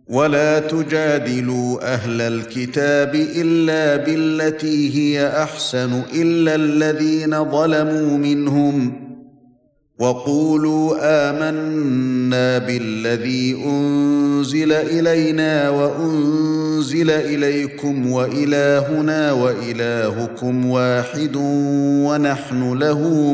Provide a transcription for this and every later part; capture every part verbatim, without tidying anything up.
ولا تجادلوا أهل الكتاب إلا بالتي هي أحسن إلا الذين ظلموا منهم وقولوا آمنا بالذي أنزل إلينا وأنزل إليكم وإلهنا وإلهكم واحد ونحن له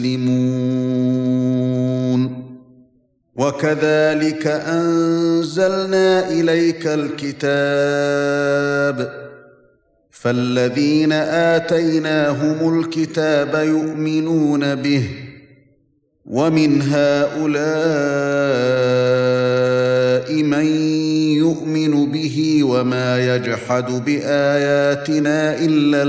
مسلمون وكذلك أنزلنا إليك الكتاب فالذين آتيناهم الكتاب يؤمنون به ومن هؤلاء من يؤمن به وما يجحد بآياتنا إلا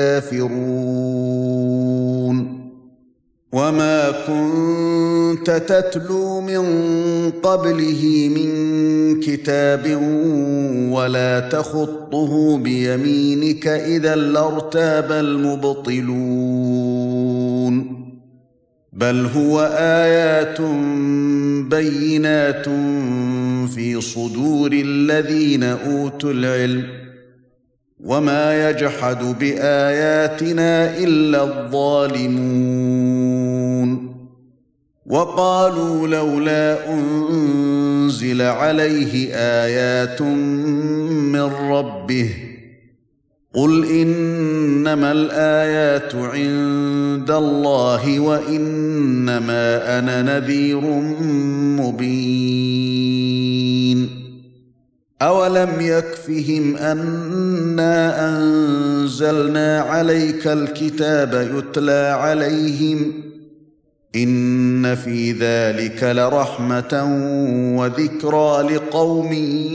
الكافرون وما كنت تتلو من قبله من كتاب ولا تخطه بيمينك إذا لارتاب المبطلون بل هو آيات بينات في صدور الذين أوتوا العلم وما يجحد بآياتنا إلا الظالمون وقالوا لولا أنزل عليه آيات من ربه قل إنما الآيات عند الله وإنما أنا نذير مبين أولم يكفهم أنا أنزلنا عليك الكتاب يتلى عليهم إن في ذلك لرحمة وذكرى لقوم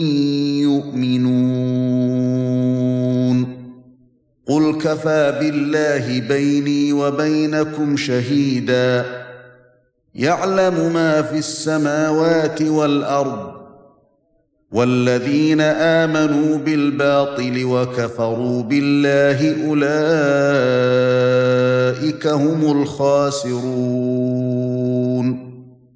يؤمنون قل كفى بالله بيني وبينكم شهيدا يعلم ما في السماوات والأرض والذين آمنوا بالباطل وكفروا بالله أولئك هم الخاسرون